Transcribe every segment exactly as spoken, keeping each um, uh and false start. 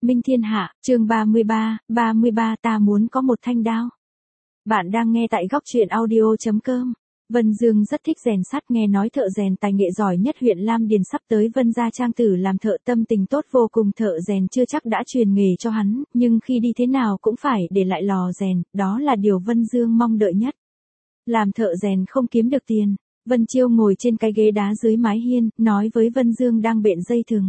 minh thiên hạ, chương ba mươi ba, ba mươi ba ta muốn có một thanh đao. Bạn đang nghe tại góc truyện audio chấm com. Vân Dương rất thích rèn sắt, nghe nói thợ rèn tài nghệ giỏi nhất huyện Lam Điền sắp tới Vân gia trang tử làm thợ, tâm tình tốt vô cùng. Thợ rèn chưa chắc đã truyền nghề cho hắn, nhưng khi đi thế nào cũng phải để lại lò rèn, đó là điều Vân Dương mong đợi nhất. Làm thợ rèn không kiếm được tiền. Vân Chiêu ngồi trên cái ghế đá dưới mái hiên, nói với Vân Dương đang bện dây thừng.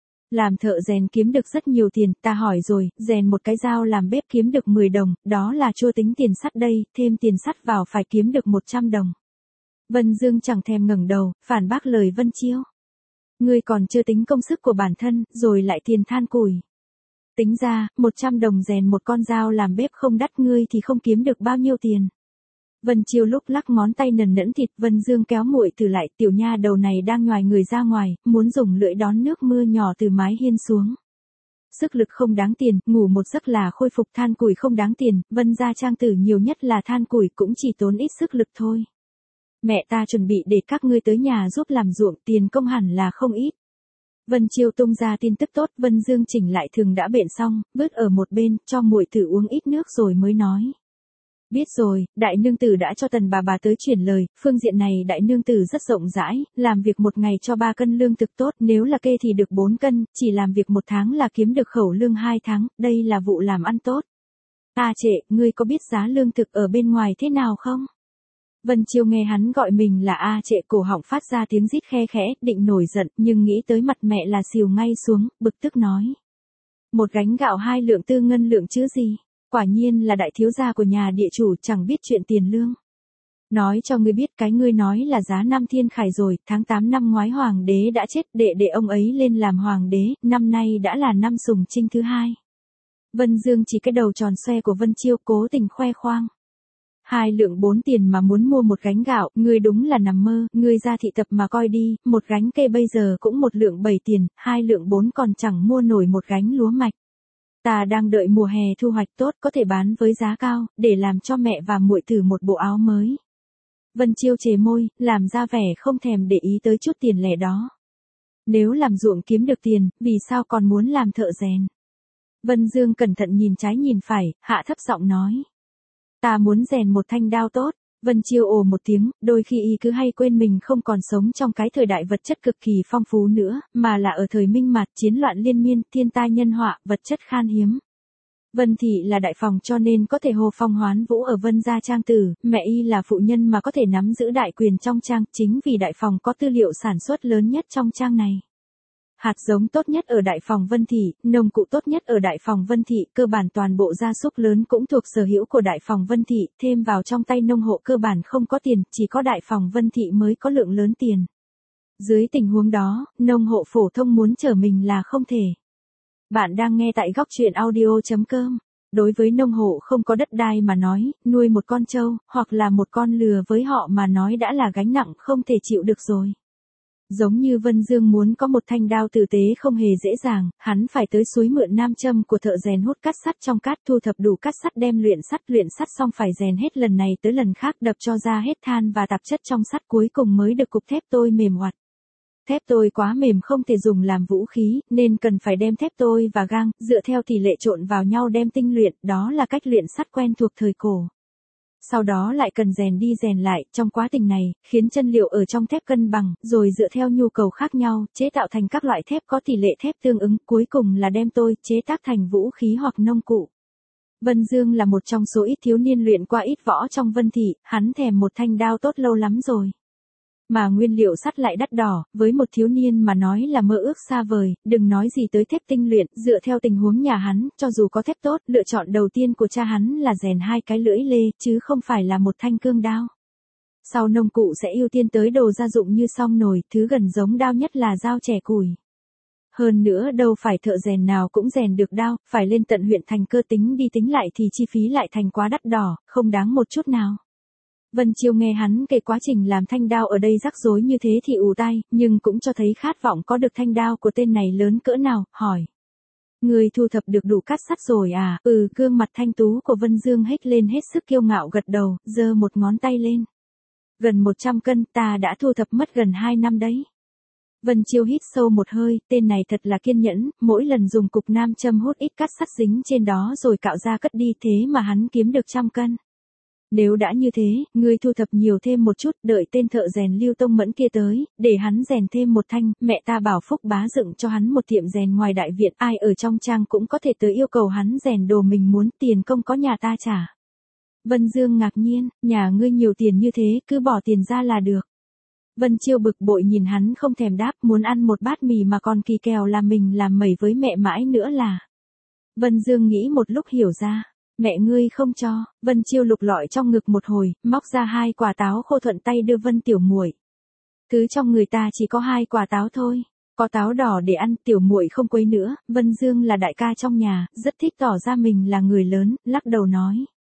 Làm thợ rèn kiếm được rất nhiều tiền, ta hỏi rồi, rèn một cái dao làm bếp kiếm được mười đồng, đó là chưa tính tiền sắt đây, thêm tiền sắt vào phải kiếm được một trăm đồng. Vân Dương chẳng thèm ngẩng đầu, phản bác lời Vân Chiêu. Ngươi còn chưa tính công sức của bản thân, rồi lại tiền than củi. Tính ra, một trăm đồng rèn một con dao làm bếp không đắt, ngươi thì không kiếm được bao nhiêu tiền. Vân Chiêu lúc lắc ngón tay nần nẫn thịt. Vân Dương kéo muội từ lại, tiểu nha đầu này đang nhoài người ra ngoài, muốn dùng lưỡi đón nước mưa nhỏ từ mái hiên xuống. Sức lực không đáng tiền, ngủ một giấc là khôi phục, than củi không đáng tiền, Vân gia trang tử nhiều nhất là than củi cũng chỉ tốn ít sức lực thôi. Mẹ ta chuẩn bị để các ngươi tới nhà giúp làm ruộng, tiền công hẳn là không ít. Vân Chiêu tung ra tin tức tốt. Vân Dương chỉnh lại thừng đã bện xong, vứt ở một bên, cho muội thử uống ít nước rồi mới nói. Biết rồi, đại nương tử đã cho Tần bà bà tới chuyển lời, phương diện này đại nương tử rất rộng rãi, làm việc một ngày cho ba cân lương thực tốt, nếu là kê thì được bốn cân, chỉ làm việc một tháng là kiếm được khẩu lương hai tháng, đây là vụ làm ăn tốt. A Trệ, ngươi có biết giá lương thực ở bên ngoài thế nào không? Vân Chiêu nghe hắn gọi mình là A Trệ, cổ họng phát ra tiếng rít khe khẽ, định nổi giận, nhưng nghĩ tới mặt mẹ là xìu ngay xuống, bực tức nói. Một gánh gạo hai lượng tư ngân lượng chứ gì? Quả nhiên là đại thiếu gia của nhà địa chủ, chẳng biết chuyện tiền lương. Nói cho ngươi biết, cái ngươi nói là giá năm thiên khải rồi, tháng tám năm ngoái hoàng đế đã chết, đệ đệ ông ấy lên làm hoàng đế, năm nay đã là năm Sùng Trinh thứ hai. Vân Dương chỉ cái đầu tròn xoe của Vân Chiêu, cố tình khoe khoang. Hai lượng bốn tiền mà muốn mua một gánh gạo, ngươi đúng là nằm mơ, ngươi ra thị tập mà coi đi, một gánh kê bây giờ cũng một lượng bảy tiền, hai lượng bốn còn chẳng mua nổi một gánh lúa mạch. Ta đang đợi mùa hè thu hoạch tốt, có thể bán với giá cao, để làm cho mẹ và muội thử một bộ áo mới. Vân Chiêu chề môi, làm ra vẻ không thèm để ý tới chút tiền lẻ đó. Nếu làm ruộng kiếm được tiền, vì sao còn muốn làm thợ rèn? Vân Dương cẩn thận nhìn trái nhìn phải, hạ thấp giọng nói. Ta muốn rèn một thanh đao tốt. Vân Chiêu ồ một tiếng, đôi khi y cứ hay quên mình không còn sống trong cái thời đại vật chất cực kỳ phong phú nữa, mà là ở thời Minh Mạt, chiến loạn liên miên, thiên tai nhân họa, vật chất khan hiếm. Vân Thị là đại phòng cho nên có thể hồ phong hoán vũ ở Vân gia trang tử, mẹ y là phụ nhân mà có thể nắm giữ đại quyền trong trang, chính vì đại phòng có tư liệu sản xuất lớn nhất trong trang này. Hạt giống tốt nhất ở đại phòng Vân Thị, nông cụ tốt nhất ở đại phòng Vân Thị, cơ bản toàn bộ gia súc lớn cũng thuộc sở hữu của đại phòng Vân Thị, thêm vào trong tay nông hộ cơ bản không có tiền, chỉ có đại phòng Vân Thị mới có lượng lớn tiền. Dưới tình huống đó, nông hộ phổ thông muốn trở mình là không thể. Bạn đang nghe tại góc truyện audio chấm com. Đối với nông hộ không có đất đai mà nói, nuôi một con trâu, hoặc là một con lừa với họ mà nói đã là gánh nặng không thể chịu được rồi. Giống như Vân Dương muốn có một thanh đao tử tế không hề dễ dàng, hắn phải tới suối mượn nam châm của thợ rèn hút cát sắt trong cát, thu thập đủ cát sắt đem luyện sắt, luyện sắt xong phải rèn hết lần này tới lần khác, đập cho ra hết than và tạp chất trong sắt, cuối cùng mới được cục thép tôi mềm oặt. Thép tôi quá mềm không thể dùng làm vũ khí, nên cần phải đem thép tôi và gang, dựa theo tỷ lệ trộn vào nhau đem tinh luyện, đó là cách luyện sắt quen thuộc thời cổ. Sau đó lại cần rèn đi rèn lại, trong quá trình này, khiến chân liệu ở trong thép cân bằng, rồi dựa theo nhu cầu khác nhau, chế tạo thành các loại thép có tỷ lệ thép tương ứng, cuối cùng là đem tôi, chế tác thành vũ khí hoặc nông cụ. Vân Dương là một trong số ít thiếu niên luyện qua ít võ trong Vân Thị, hắn thèm một thanh đao tốt lâu lắm rồi. Mà nguyên liệu sắt lại đắt đỏ, với một thiếu niên mà nói là mơ ước xa vời, đừng nói gì tới thép tinh luyện, dựa theo tình huống nhà hắn, cho dù có thép tốt, lựa chọn đầu tiên của cha hắn là rèn hai cái lưỡi lê, chứ không phải là một thanh cương đao. Sau nông cụ sẽ ưu tiên tới đồ gia dụng như song nồi, thứ gần giống đao nhất là dao chẻ củi. Hơn nữa đâu phải thợ rèn nào cũng rèn được đao, phải lên tận huyện thành cơ, tính đi tính lại thì chi phí lại thành quá đắt đỏ, không đáng một chút nào. Vân Chiêu nghe hắn kể quá trình làm thanh đao ở đây rắc rối như thế thì ù tai, nhưng cũng cho thấy khát vọng có được thanh đao của tên này lớn cỡ nào, hỏi. Người thu thập được đủ cát sắt rồi à? Ừ, gương mặt thanh tú của Vân Dương hếch lên hết sức kiêu ngạo, gật đầu, giơ một ngón tay lên. Gần một trăm cân, ta đã thu thập mất gần hai năm đấy. Vân Chiêu hít sâu một hơi, tên này thật là kiên nhẫn, mỗi lần dùng cục nam châm hút ít cát sắt dính trên đó rồi cạo ra cất đi, thế mà hắn kiếm được trăm cân. Nếu đã như thế, ngươi thu thập nhiều thêm một chút, đợi tên thợ rèn Lưu Tông Mẫn kia tới, để hắn rèn thêm một thanh, mẹ ta bảo Phúc bá dựng cho hắn một tiệm rèn ngoài đại viện, ai ở trong trang cũng có thể tới yêu cầu hắn rèn đồ mình muốn, tiền công có nhà ta trả. Vân Dương ngạc nhiên, nhà ngươi nhiều tiền như thế, cứ bỏ tiền ra là được. Vân Chiêu bực bội nhìn hắn không thèm đáp, muốn ăn một bát mì mà còn kỳ kèo là mình làm mẩy với mẹ mãi nữa là. Vân Dương nghĩ một lúc hiểu ra. Mẹ ngươi không cho. Vân Chiêu lục lọi trong ngực một hồi, móc ra hai quả táo khô thuận tay đưa Vân Tiểu Muội. Thứ trong người ta chỉ có hai quả táo thôi. Có táo đỏ để ăn, Tiểu Muội không quấy nữa. Vân Dương là đại ca trong nhà, rất thích tỏ ra mình là người lớn, lắc đầu nói.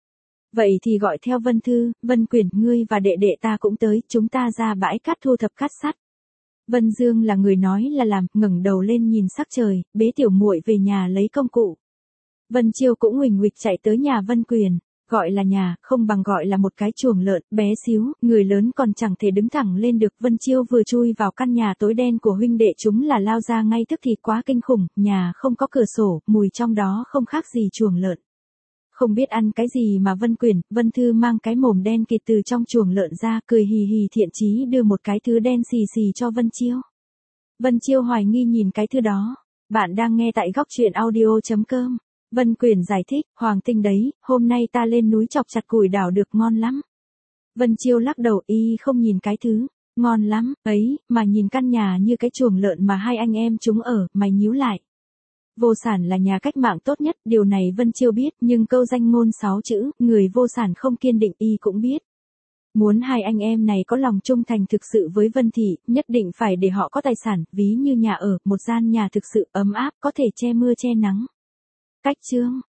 Vậy thì gọi theo Vân Thư, Vân Quyền, ngươi và đệ đệ ta cũng tới, chúng ta ra bãi cát thu thập cát sắt. Vân Dương là người nói là làm, ngẩng đầu lên nhìn sắc trời, bế Tiểu Muội về nhà lấy công cụ. Vân Chiêu cũng nguỳnh nguịch chạy tới nhà Vân Quyền, gọi là nhà, không bằng gọi là một cái chuồng lợn, bé xíu, người lớn còn chẳng thể đứng thẳng lên được. Vân Chiêu vừa chui vào căn nhà tối đen của huynh đệ chúng là lao ra ngay tức thì quá kinh khủng, nhà không có cửa sổ, mùi trong đó không khác gì chuồng lợn. Không biết ăn cái gì mà Vân Quyền, Vân Thư mang cái mồm đen kịt từ trong chuồng lợn ra, cười hì hì thiện chí đưa một cái thứ đen xì xì cho Vân Chiêu. Vân Chiêu hoài nghi nhìn cái thứ đó. Bạn đang nghe tại góc truyện audio chấm com. Vân Quyền giải thích, Hoàng Tinh đấy, hôm nay ta lên núi chọc chặt củi đào được ngon lắm. Vân Chiêu lắc đầu, y không nhìn cái thứ, ngon lắm, ấy, mà nhìn căn nhà như cái chuồng lợn mà hai anh em chúng ở, mày nhíu lại. Vô sản là nhà cách mạng tốt nhất, điều này Vân Chiêu biết, nhưng câu danh ngôn sáu chữ, người vô sản không kiên định y cũng biết. Muốn hai anh em này có lòng trung thành thực sự với Vân Thị, nhất định phải để họ có tài sản, ví như nhà ở, một gian nhà thực sự ấm áp, có thể che mưa che nắng. Cách chương